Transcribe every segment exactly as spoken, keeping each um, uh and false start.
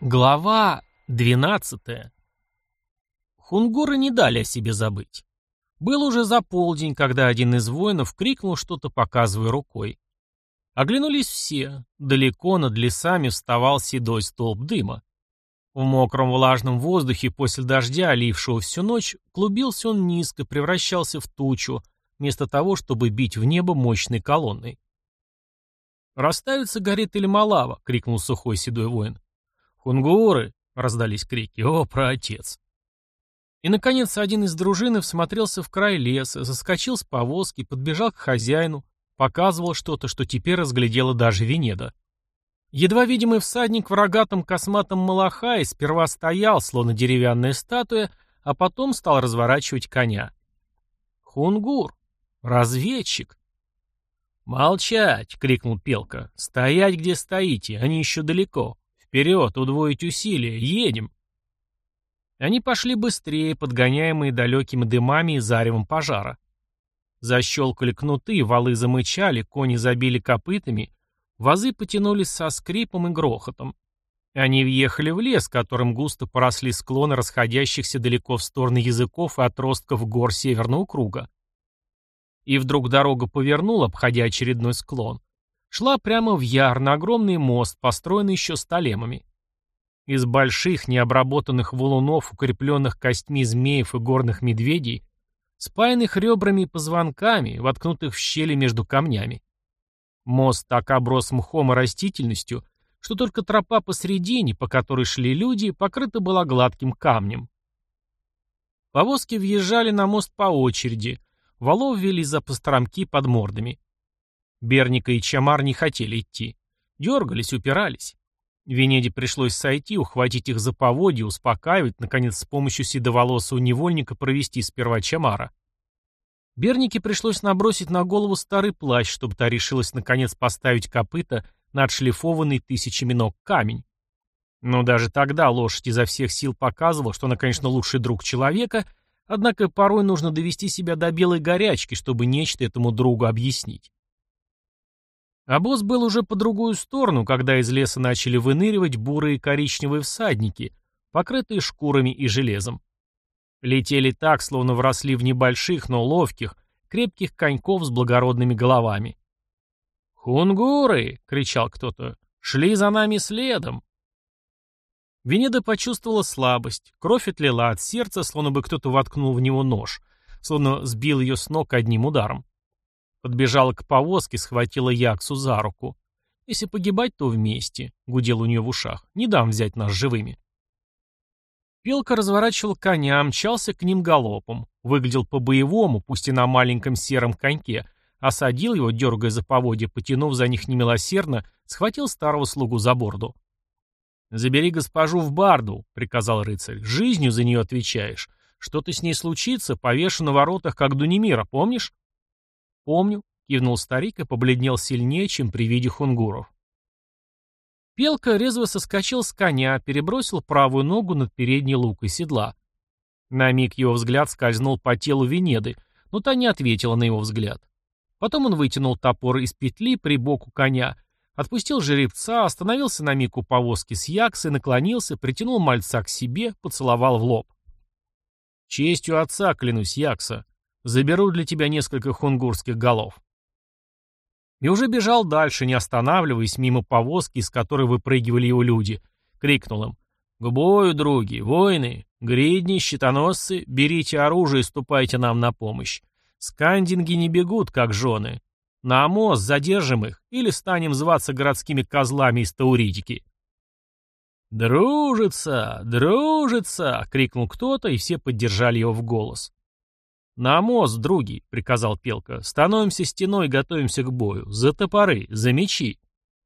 Глава двенадцатая. Хунгуры не дали о себе забыть. Был уже за полдень, когда один из воинов крикнул что-то, показывая рукой. Оглянулись все. Далеко над лесами вставал седой столб дыма. В мокром влажном воздухе после дождя, лившего всю ночь, клубился он низко, превращался в тучу, вместо того, чтобы бить в небо мощной колонной. «Расставится, горит или малава!» — крикнул сухой седой воин. «Хунгуры!» — раздались крики. «О, праотец!» И, наконец, один из дружины всмотрелся в край леса, заскочил с повозки, подбежал к хозяину, показывал что-то, что теперь разглядела даже Венеда. Едва видимый всадник в рогатом косматом малахае сперва стоял, словно деревянная статуя, а потом стал разворачивать коня. Хунгур! Разведчик! «Молчать!» — крикнул Пелка. «Стоять, где стоите, они еще далеко. Вперед, удвоить усилия, едем!» Они пошли быстрее, подгоняемые далекими дымами и заревом пожара. Защелкали кнуты, валы замычали, кони забили копытами, вазы потянулись со скрипом и грохотом. Они въехали в лес, которым густо поросли склоны расходящихся далеко в стороны языков и отростков гор Северного круга. И вдруг дорога повернула, обходя очередной склон. Шла прямо в яр, на огромный мост, построенный еще столемами. Из больших, необработанных валунов, укрепленных костьми змеев и горных медведей, спаянных ребрами и позвонками, воткнутых в щели между камнями. Мост так оброс мхом и растительностью, что только тропа посредине, по которой шли люди, покрыта была гладким камнем. Повозки въезжали на мост по очереди, валов вели за постромки под мордами. Берника и Чамар не хотели идти. Дергались, упирались. Венеде пришлось сойти, ухватить их за поводья, успокаивать, наконец, с помощью седоволосого невольника провести сперва Чамара. Бернике пришлось набросить на голову старый плащ, чтобы та решилась, наконец, поставить копыта на отшлифованный тысячами ног камень. Но даже тогда лошадь изо всех сил показывала, что она, конечно, лучший друг человека, однако порой нужно довести себя до белой горячки, чтобы нечто этому другу объяснить. Обоз был уже по другую сторону, когда из леса начали выныривать бурые коричневые всадники, покрытые шкурами и железом. Летели так, словно вросли в небольших, но ловких, крепких коньков с благородными головами. «Хунгуры!» — кричал кто-то. «Шли за нами следом!» Венеда почувствовала слабость, кровь отлила от сердца, словно бы кто-то воткнул в него нож, словно сбил ее с ног одним ударом. Подбежала к повозке, схватила Яксу за руку. «Если погибать, то вместе», — гудел у нее в ушах. «Не дам взять нас живыми». Пелка разворачивал коня, мчался к ним галопом. Выглядел по-боевому, пусть и на маленьком сером коньке. Осадил его, дергая за поводья, потянув за них немилосердно, схватил старого слугу за борду. «Забери госпожу в барду», — приказал рыцарь. «Жизнью за нее отвечаешь. Что-то с ней случится, повешу на воротах, как Дунимира, помнишь?» «Помню», — кивнул старик и побледнел сильнее, чем при виде хунгуров. Пелка резво соскочил с коня, перебросил правую ногу над передней лукой седла. На миг его взгляд скользнул по телу Венеды, но та не ответила на его взгляд. Потом он вытянул топор из петли при боку коня, отпустил жеребца, остановился на миг у повозки с Яксой, наклонился, притянул мальца к себе, поцеловал в лоб. «Честью отца, клянусь, Якса, заберу для тебя несколько хунгурских голов». И уже бежал дальше, не останавливаясь, мимо повозки, из которой выпрыгивали его люди. Крикнул им: «К бою, други, воины, гридни, щитоносцы, берите оружие и ступайте нам на помощь. Скандинги не бегут, как жены. На мост задержим их или станем зваться городскими козлами из Тауридики». «Дружится! Дружится!» — крикнул кто-то, и все поддержали его в голос. «На мост, други!» — приказал Пелка. «Становимся стеной и готовимся к бою. За топоры, за мечи!»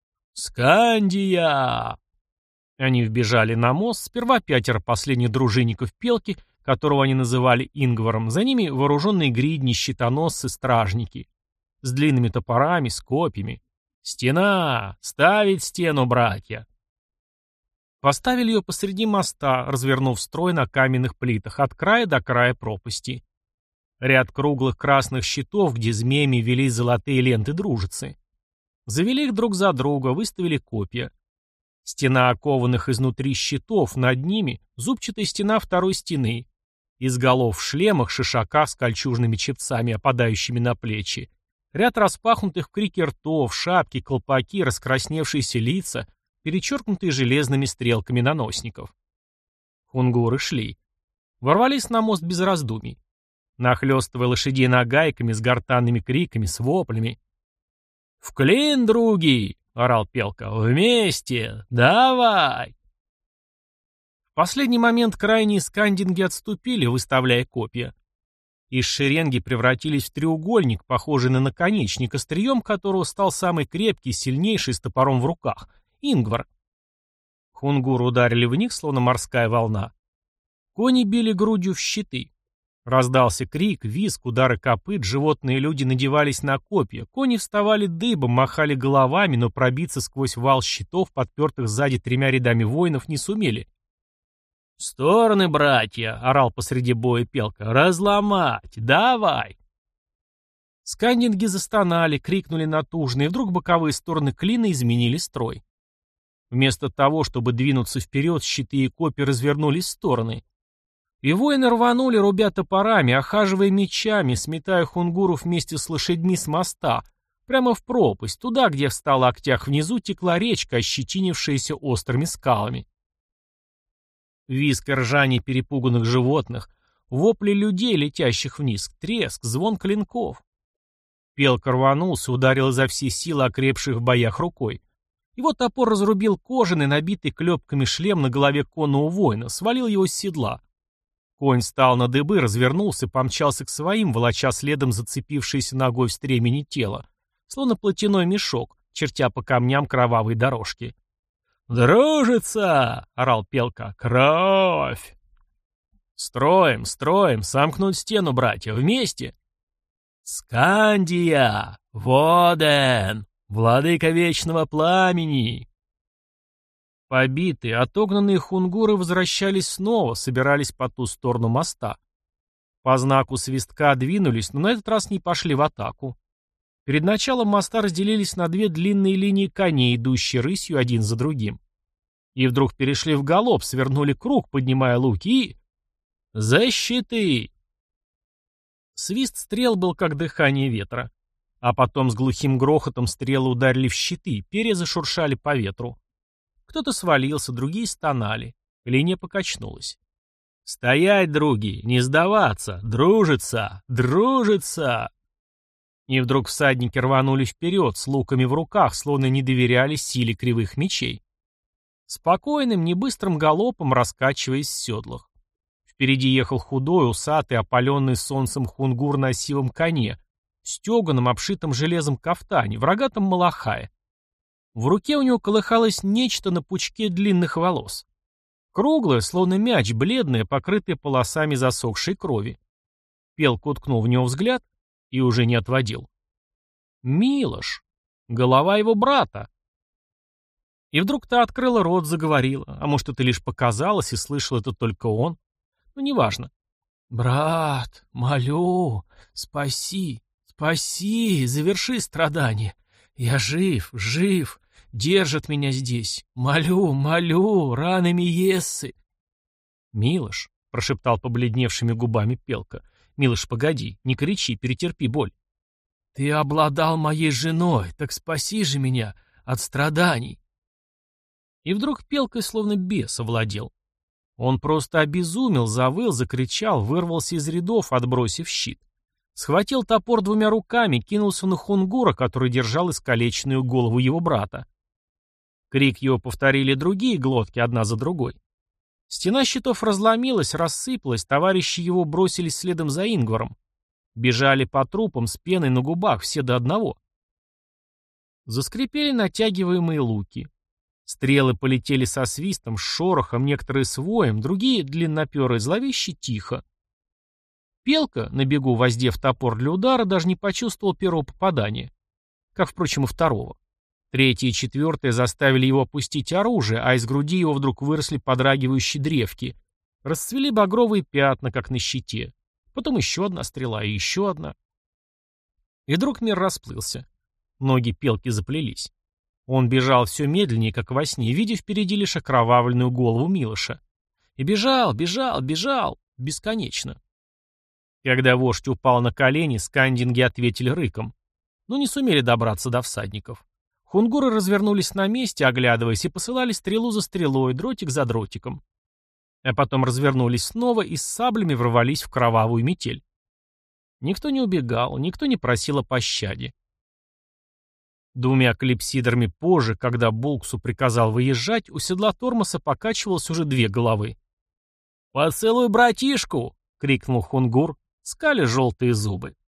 «Скандия!» Они вбежали на мост, сперва пятеро последних дружинников Пелки, которого они называли Ингваром, за ними вооруженные гридни, щитоносцы, стражники. С длинными топорами, с копьями. «Стена! Ставить стену, братья!» Поставили ее посреди моста, развернув строй на каменных плитах от края до края пропасти. Ряд круглых красных щитов, где змеями велись золотые ленты дружицы. Завели их друг за друга, выставили копья. Стена окованных изнутри щитов, над ними зубчатая стена второй стены. Из голов в шлемах, шишаках с кольчужными чепцами, опадающими на плечи. Ряд распахнутых в крике ртов, шапки, колпаки, раскрасневшиеся лица, перечеркнутые железными стрелками наносников. Хунгуры шли. Ворвались на мост без раздумий. Нахлёстывая лошадей нагайками, с гортанными криками, с воплями. «В клин, други!» — орал Пелка. «Вместе! Давай!» В последний момент крайние скандинги отступили, выставляя копья. Из шеренги превратились в треугольник, похожий на наконечник, острием которого стал самый крепкий, сильнейший с топором в руках — Ингвар. Хунгуры ударили в них, словно морская волна. Кони били грудью в щиты. Раздался крик, визг, удары копыт, животные люди надевались на копья, кони вставали дыбом, махали головами, но пробиться сквозь вал щитов, подпертых сзади тремя рядами воинов, не сумели. «В стороны, братья!» — орал посреди боя Пелка. «Разломать! Давай!» Скандинги застонали, крикнули натужно, и вдруг боковые стороны клина изменили строй. Вместо того, чтобы двинуться вперед, щиты и копья развернулись в стороны. И воины рванули, рубя топорами, охаживая мечами, сметая хунгуров вместе с лошадьми с моста, прямо в пропасть, туда, где в ста локтях внизу текла речка, ощетинившаяся острыми скалами. Визг и ржание перепуганных животных, вопли людей, летящих вниз, треск, звон клинков. Пелка рванулся, ударил изо всей силы окрепших в боях рукой. Его топор разрубил кожаный, набитый клепками шлем на голове конного воина, свалил его с седла. Конь встал на дыбы, развернулся, помчался к своим, волоча следом зацепившееся ногой в стремени тело, словно платяной мешок, чертя по камням кровавой дорожки. «Дружится!» — орал Пелка. «Кровь!» «Строим, строим, сомкнуть стену, братья, вместе!» «Скандия! Воден! Владыка вечного пламени!» Побитые, отогнанные хунгуры возвращались снова, собирались по ту сторону моста. По знаку свистка двинулись, но на этот раз не пошли в атаку. Перед началом моста разделились на две длинные линии коней, идущие рысью один за другим. И вдруг перешли в галоп, свернули круг, поднимая луки и... «За щиты!» Свист стрел был как дыхание ветра. А потом с глухим грохотом стрелы ударили в щиты, перья зашуршали по ветру. Кто-то свалился, другие стонали. Линия покачнулась. «Стоять, други! Не сдаваться! Дружиться! Дружиться!» И вдруг всадники рванули вперед, с луками в руках, словно не доверяли силе кривых мечей. Спокойным, небыстрым галопом раскачиваясь в седлах. Впереди ехал худой, усатый, опаленный солнцем хунгур на сивом коне, в стеганом, обшитом железом кафтане, в рогатом малахае. В руке у него колыхалось нечто на пучке длинных волос. Круглое, словно мяч, бледное, покрытое полосами засохшей крови. Пелка уткнул в него взгляд и уже не отводил. Милош. Голова его брата. И вдруг та открыла рот, заговорила. А может, это лишь показалось, и слышал это только он. Ну, неважно. «Брат, молю, спаси, спаси, заверши страдания. Я жив, жив, держат меня здесь. Молю, молю, раны Миессы». «Милош», — прошептал побледневшими губами Пелка, — «Милош, погоди, не кричи, перетерпи боль». «Ты обладал моей женой, так спаси же меня от страданий». И вдруг Пелкой словно бес овладел. Он просто обезумел, завыл, закричал, вырвался из рядов, отбросив щит. Схватил топор двумя руками, кинулся на хунгура, который держал искалеченную голову его брата. Крик его повторили другие глотки, одна за другой. Стена щитов разломилась, рассыпалась, товарищи его бросились следом за Ингваром. Бежали по трупам с пеной на губах, все до одного. Заскрипели натягиваемые луки. Стрелы полетели со свистом, с шорохом, некоторые с воем, другие, длинноперые, зловеще тихо. Пелка, на бегу воздев топор для удара, даже не почувствовал первого попадания. Как, впрочем, и второго. Третье и четвертое заставили его опустить оружие, а из груди его вдруг выросли подрагивающие древки. Расцвели багровые пятна, как на щите. Потом еще одна стрела и еще одна. И вдруг мир расплылся. Ноги Пелки заплелись. Он бежал все медленнее, как во сне, видя впереди лишь окровавленную голову Милоша. И бежал, бежал, бежал. Бесконечно. Когда вождь упал на колени, скандинги ответили рыком. Но не сумели добраться до всадников. Хунгуры развернулись на месте, оглядываясь, и посылали стрелу за стрелой, дротик за дротиком. А потом развернулись снова и с саблями ворвались в кровавую метель. Никто не убегал, никто не просил о пощаде. Двумя клипсидрами позже, когда Булксу приказал выезжать, у седла Тормоса покачивалось уже две головы. «Поцелуй братишку!» — крикнул Хунгур, скаля желтые зубы.